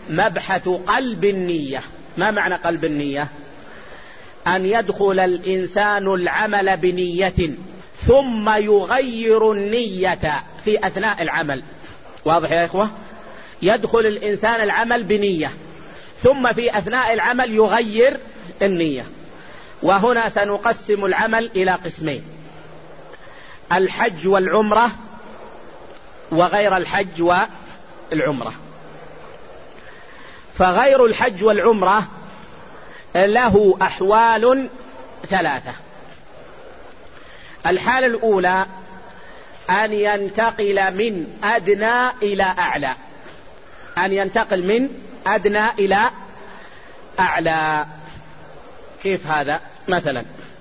مبحث قلب النية. ما معنى قلب النية؟ أن يدخل الإنسان العمل بنية ثم يغير النية في أثناء العمل. واضح يا إخوة؟ يدخل الإنسان العمل بنية ثم في أثناء العمل يغير النية. وهنا سنقسم العمل إلى قسمين: الحج والعمرة وغير الحج والعمرة. فغير الحج والعمرة له أحوال ثلاثة. الحالة الأولى أن ينتقل من أدنى إلى أعلى، أن ينتقل من أدنى إلى أعلى. كيف هذا؟ مثلا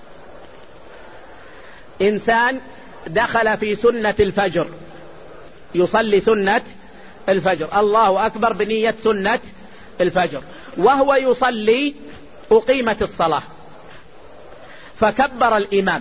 إنسان دخل في سنة الفجر، يصلي سنة الفجر، الله أكبر بنية سنة الفجر، وهو يصلي أقيمت الصلاة فكبر الإمام،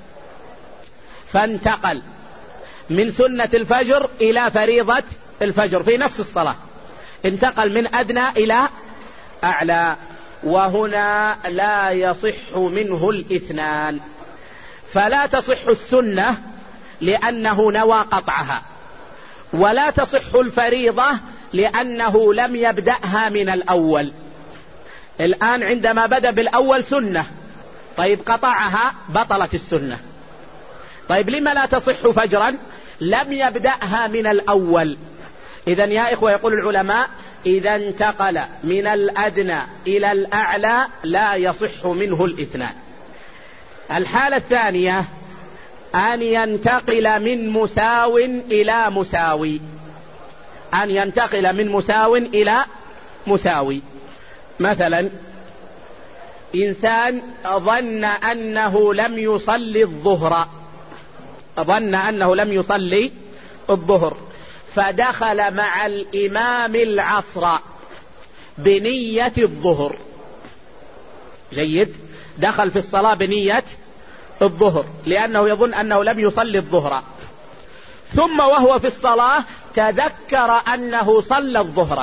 فانتقل من سنة الفجر إلى فريضة الفجر في نفس الصلاة، انتقل من أدنى إلى أعلى. وهنا لا يصح منه الاثنان، فلا تصح السنة لأنه نوى قطعها، ولا تصح الفريضة لأنه لم يبدأها من الأول. الآن عندما بدأ بالأول سنة، طيب قطعها بطلت السنة. طيب لما لا تصح فجرا؟ لم يبدأها من الأول. إذن يا إخوة يقول العلماء: إذا انتقل من الأدنى إلى الأعلى لا يصح منه الاثنان. الحالة الثانية أن ينتقل من مساو إلى مساوي، أن ينتقل من مساو إلى مساوي. مثلا إنسان ظن أنه لم يصلي الظهر، ظن أنه لم يصلي الظهر، فدخل مع الإمام العصر بنية الظهر. جيد، دخل في الصلاة بنية الظهر لأنه يظن أنه لم يصلي الظهر، ثم وهو في الصلاة تذكر أنه صلى الظهر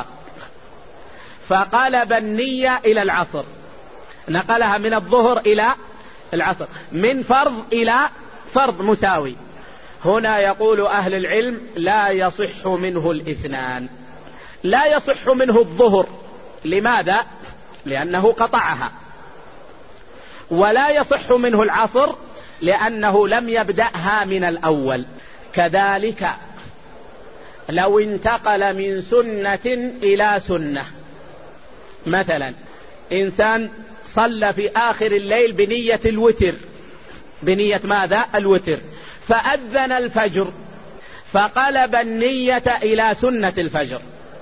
فقلب النية إلى العصر، نقلها من الظهر إلى العصر، من فرض إلى فرض مساوي. هنا يقول أهل العلم: لا يصح منه الاثنان. لا يصح منه الظهر، لماذا؟ لأنه قطعها. ولا يصح منه العصر لأنه لم يبدأها من الأول. كذلك لو انتقل من سنة إلى سنة، مثلا إنسان صلى في آخر الليل بنية الوتر، بنية ماذا؟ الوتر، فأذن الفجر فقلب النية إلى سنة الفجر،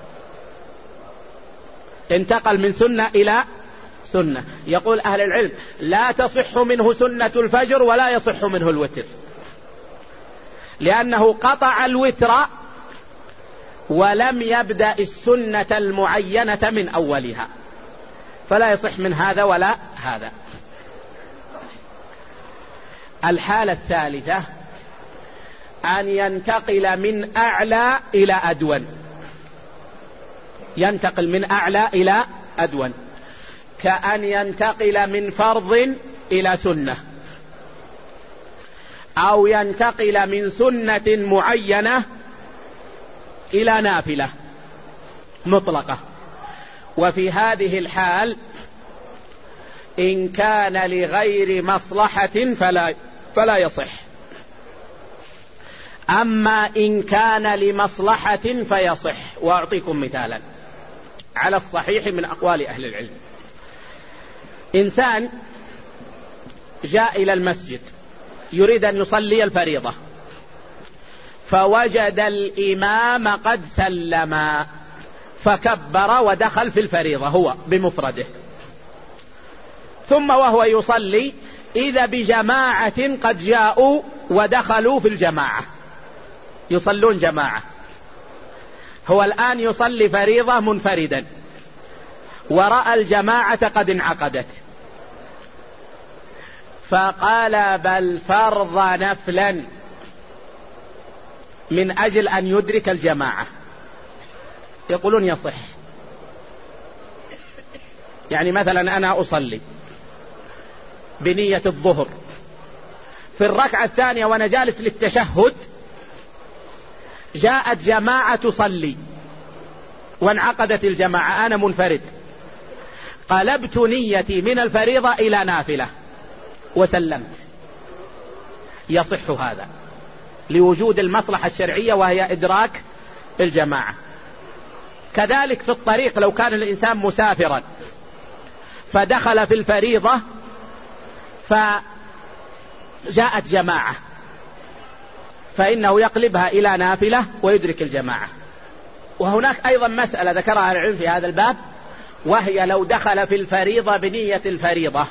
انتقل من سنة إلى سنة. يقول أهل العلم: لا تصح منه سنة الفجر ولا يصح منه الوتر، لأنه قطع الوتر ولم يبدأ السنة المعينة من أولها، فلا يصح من هذا ولا هذا. الحالة الثالثة أن ينتقل من أعلى إلى أدون، ينتقل من أعلى إلى أدون، كأن ينتقل من فرض إلى سنة، أو ينتقل من سنة معينة إلى نافلة مطلقة. وفي هذه الحال إن كان لغير مصلحة فلا يصح، أما إن كان لمصلحة فيصح. وأعطيكم مثالا على الصحيح من أقوال أهل العلم. إنسان جاء إلى المسجد يريد أن يصلي الفريضة، فوجد الإمام قد سلم فكبر ودخل في الفريضة هو بمفرده، ثم وهو يصلي إذا بجماعة قد جاءوا ودخلوا في الجماعة يصلون جماعة. هو الآن يصلي فريضة منفردا ورأى الجماعة قد انعقدت، فقلب الفرض نفلا من أجل أن يدرك الجماعة. يقولون يصح. يعني مثلا أنا أصلي بنية الظهر، في الركعة الثانية وأنا جالس للتشهد جاءت جماعة تصلي وانعقدت الجماعة، أنا منفرد، قلبت نيتي من الفريضة إلى نافلة وسلمت، يصح هذا لوجود المصلحة الشرعية وهي إدراك الجماعة. كذلك في الطريق لو كان الإنسان مسافرا فدخل في الفريضة فجاءت جماعة فإنه يقلبها إلى نافلة ويدرك الجماعة. وهناك أيضا مسألة ذكرها العلم في هذا الباب، وهي لو دخل في الفريضة بنية الفريضة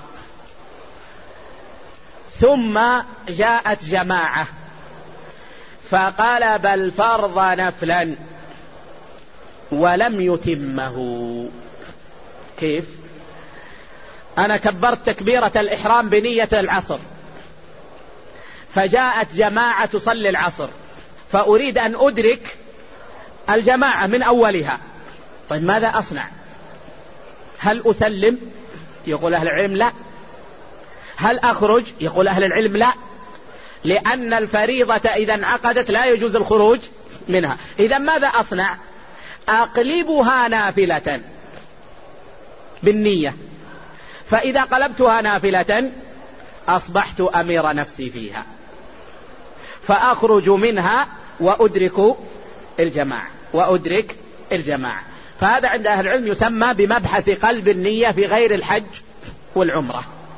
ثم جاءت جماعة فقلب الفرض نفلا ولم يتمه. كيف؟ أنا كبرت تكبيرة الإحرام بنية العصر، فجاءت جماعة تصلي العصر، فأريد أن أدرك الجماعة من أولها. طيب ماذا أصنع؟ هل أسلم؟ يقول أهل العلم لا. هل أخرج؟ يقول أهل العلم لا، لأن الفريضة إذا انعقدت لا يجوز الخروج منها. إذا ماذا أصنع؟ أقلبها نافلة بالنية، فإذا قلبتها نافلة أصبحت أمير نفسي فيها، فأخرج منها وأدرك الجماعة. فهذا عند أهل العلم يسمى بمبحث قلب النية في غير الحج والعمرة.